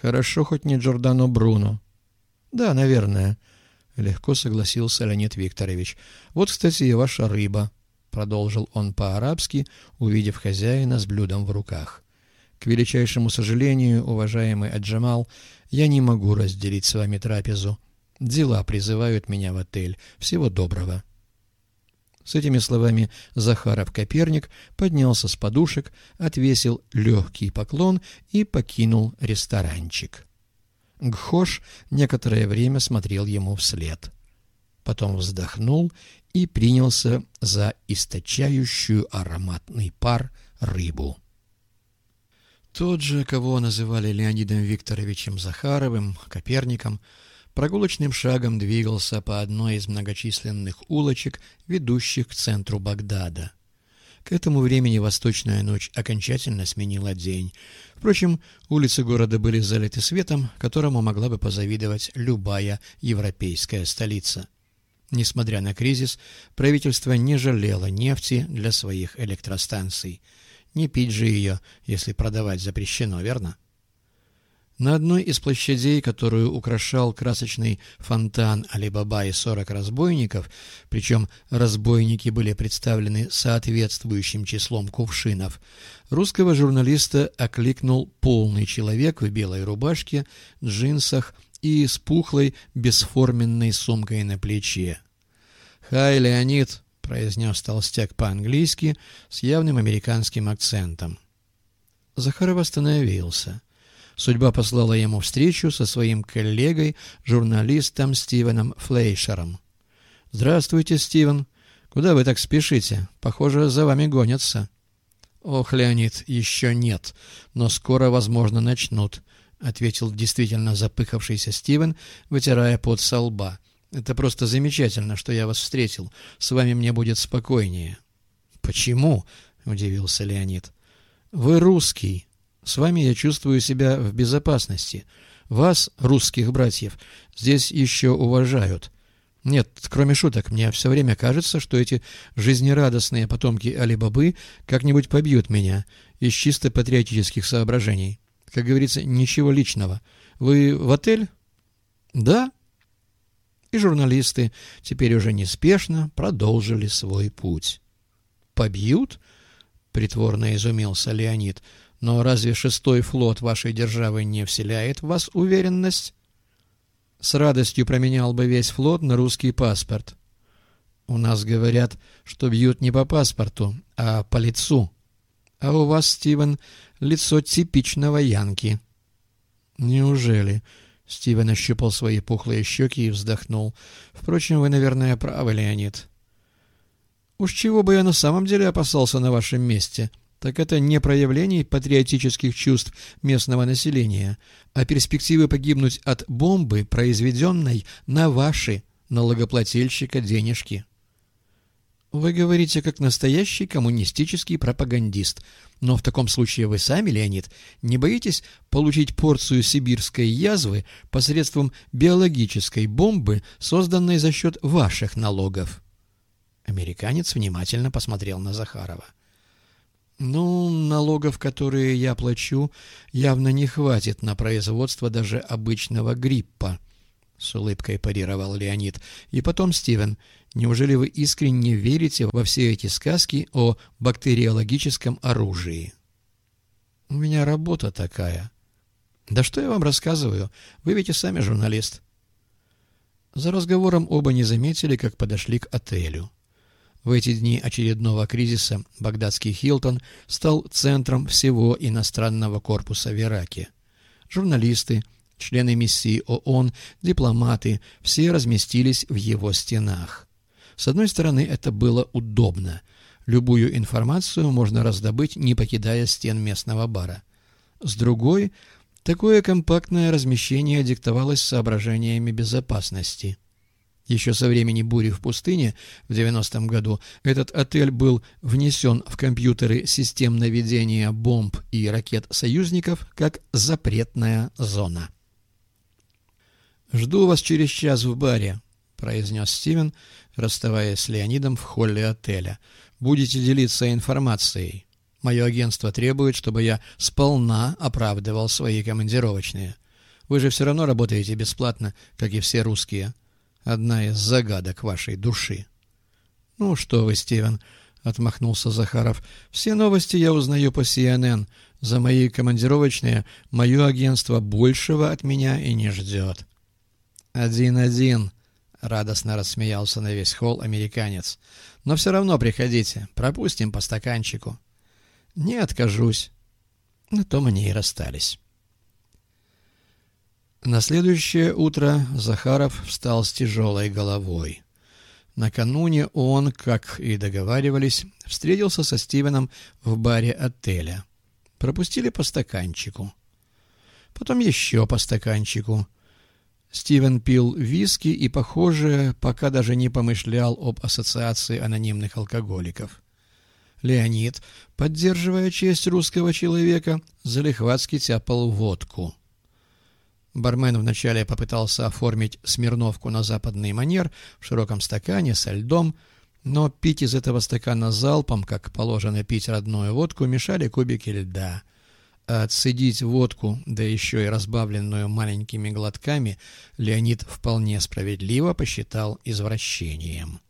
Хорошо, хоть не Джордано Бруно. Да, наверное, легко согласился Леонид Викторович. Вот, кстати, и ваша рыба, продолжил он по-арабски, увидев хозяина с блюдом в руках. К величайшему сожалению, уважаемый Аджамал, я не могу разделить с вами трапезу. Дела призывают меня в отель. Всего доброго. С этими словами Захаров-Коперник поднялся с подушек, отвесил легкий поклон и покинул ресторанчик. Гхош некоторое время смотрел ему вслед. Потом вздохнул и принялся за источающую ароматный пар рыбу. Тот же, кого называли Леонидом Викторовичем Захаровым, Коперником, прогулочным шагом двигался по одной из многочисленных улочек, ведущих к центру Багдада. К этому времени восточная ночь окончательно сменила день. Впрочем, улицы города были залиты светом, которому могла бы позавидовать любая европейская столица. Несмотря на кризис, правительство не жалело нефти для своих электростанций. Не пить же ее, если продавать запрещено, верно? На одной из площадей, которую украшал красочный фонтан Али-Баба и 40 разбойников, причем разбойники были представлены соответствующим числом кувшинов, русского журналиста окликнул полный человек в белой рубашке, джинсах и с пухлой бесформенной сумкой на плече. «Хай, Леонид!» — произнес толстяк по-английски с явным американским акцентом. Захаров остановился. Судьба послала ему встречу со своим коллегой, журналистом Стивеном Флейшером. «Здравствуйте, Стивен. Куда вы так спешите? Похоже, за вами гонятся». «Ох, Леонид, еще нет, но скоро, возможно, начнут», — ответил действительно запыхавшийся Стивен, вытирая пот со лба. «Это просто замечательно, что я вас встретил. С вами мне будет спокойнее». «Почему?» — удивился Леонид. «Вы русский. С вами я чувствую себя в безопасности. Вас, русских братьев, здесь еще уважают. Нет, кроме шуток, мне все время кажется, что эти жизнерадостные потомки Али-Бабы как-нибудь побьют меня из чисто патриотических соображений. Как говорится, ничего личного. Вы в отель?» «Да». И журналисты теперь уже неспешно продолжили свой путь. «Побьют?» — притворно изумился Леонид. «Но разве 6-й флот вашей державы не вселяет в вас уверенность?» «С радостью променял бы весь флот на русский паспорт». «У нас говорят, что бьют не по паспорту, а по лицу. А у вас, Стивен, лицо типичного янки». «Неужели?» — Стивен ощупал свои пухлые щеки и вздохнул. «Впрочем, вы, наверное, правы, Леонид». «Уж чего бы я на самом деле опасался на вашем месте?» Так это не проявление патриотических чувств местного населения, а перспективы погибнуть от бомбы, произведенной на ваши, налогоплательщика, денежки. Вы говорите как настоящий коммунистический пропагандист, но в таком случае вы сами, Леонид, не боитесь получить порцию сибирской язвы посредством биологической бомбы, созданной за счет ваших налогов? Американец внимательно посмотрел на Захарова. «Ну, налогов, которые я плачу, явно не хватит на производство даже обычного гриппа», — с улыбкой парировал Леонид. «И потом, Стивен, неужели вы искренне верите во все эти сказки о бактериологическом оружии?» «У меня работа такая». «Да что я вам рассказываю? Вы ведь и сами журналист». За разговором оба не заметили, как подошли к отелю. В эти дни очередного кризиса багдадский Хилтон стал центром всего иностранного корпуса в Ираке. Журналисты, члены миссии ООН, дипломаты – все разместились в его стенах. С одной стороны, это было удобно. Любую информацию можно раздобыть, не покидая стен местного бара. С другой, такое компактное размещение диктовалось соображениями безопасности. Еще со времени бури в пустыне в 90-м году этот отель был внесен в компьютеры систем наведения бомб и ракет союзников как запретная зона. «Жду вас через час в баре», — произнес Стивен, расставаясь с Леонидом в холле отеля. «Будете делиться информацией. Мое агентство требует, чтобы я сполна оправдывал свои командировочные. Вы же все равно работаете бесплатно, как и все русские. Одна из загадок вашей души». «Ну что вы, Стивен», — отмахнулся Захаров, — «все новости я узнаю по CNN. За мои командировочные мое агентство большего от меня и не ждет». «Один-один», — радостно рассмеялся на весь холл американец. «Но все равно приходите, пропустим по стаканчику». «Не откажусь». На том они и расстались. На следующее утро Захаров встал с тяжелой головой. Накануне он, как и договаривались, встретился со Стивеном в баре отеля. Пропустили по стаканчику. Потом еще по стаканчику. Стивен пил виски и, похоже, пока даже не помышлял об ассоциации анонимных алкоголиков. Леонид, поддерживая честь русского человека, залихватски тяпал водку. Бармен вначале попытался оформить смирновку на западный манер в широком стакане со льдом, но пить из этого стакана залпом, как положено пить родную водку, мешали кубики льда. А отцедить водку, да еще и разбавленную маленькими глотками, Леонид вполне справедливо посчитал извращением.